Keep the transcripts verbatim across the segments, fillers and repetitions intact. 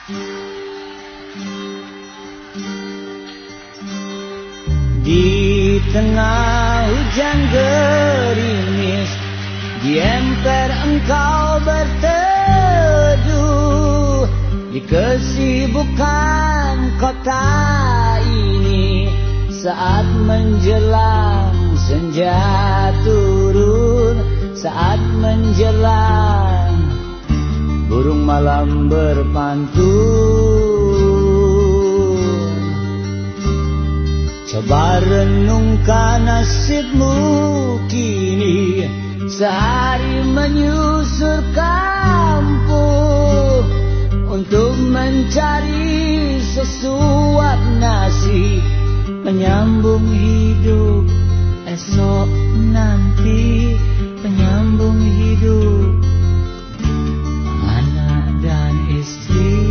Di tengah hujan gerimis, di emper engkau berteduh. Di kesibukan kota ini, saat menjelang senja turun, saat menjelang burung malam berpantun. Coba renungkan nasibmu kini, sehari menyusur kampung untuk mencari sesuap nasi, menyambung hidup esok nanti, menyambung hidup anak dan istri.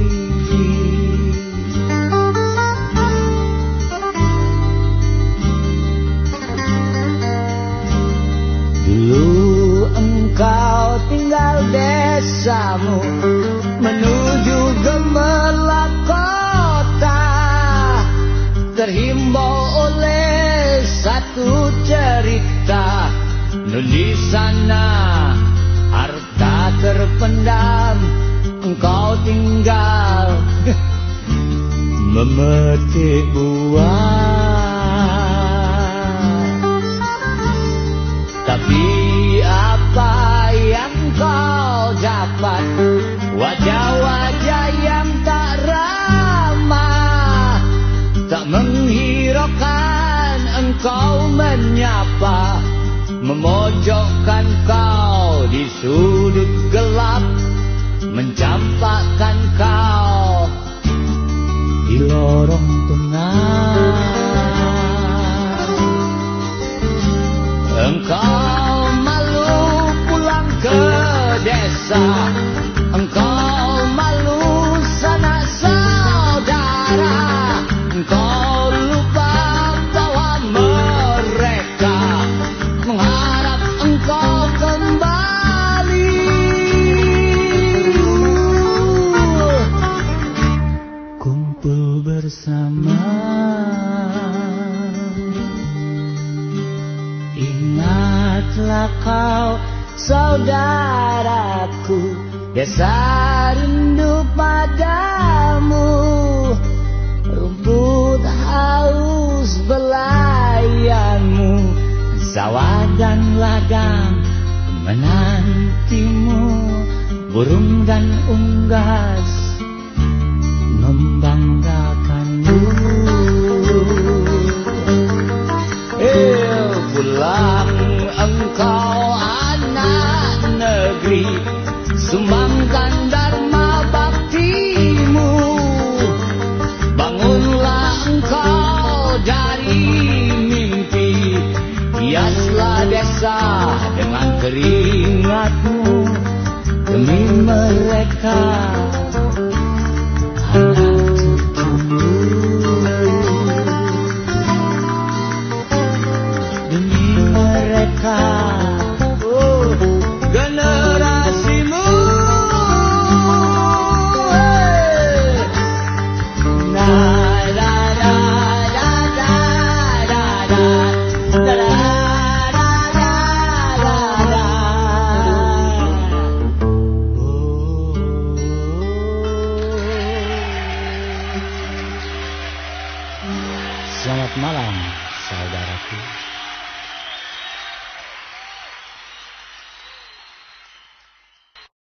Dulu engkau tinggal desamu menuju gemerlap kota, terhimbau oleh satu cerita. Di sana harta terpendam, engkau tinggal memetik buah. Tapi apa yang kau dapat? Wajah-wajah yang tak ramah, tak menghiraukan engkau menyapa, memojokkan kau di sudut gelap, mencampakkan kau di lorong tengah. Engkau malu pulang ke desa, engkau malu sanak saudara, engkau lupa bahwa mereka mengharap engkau kembali. Kumpul bersama, ingatlah kau saudaraku, desa rindu padamu. Rumput haus belayanmu, sawah dan ladang menantimu. Burung dan unggas membanggakanmu. Eh, pulang engkau anak negeri, sumbangkan dharma baktimu. Bangunlah engkau dari mimpi, hiaslah desa dengan keringatmu. Demi mereka anak cucumu, demi mereka oh, generasimu. Hey. Na, da, da, da, da, da, da, da, da. Selamat malam, saudaraku.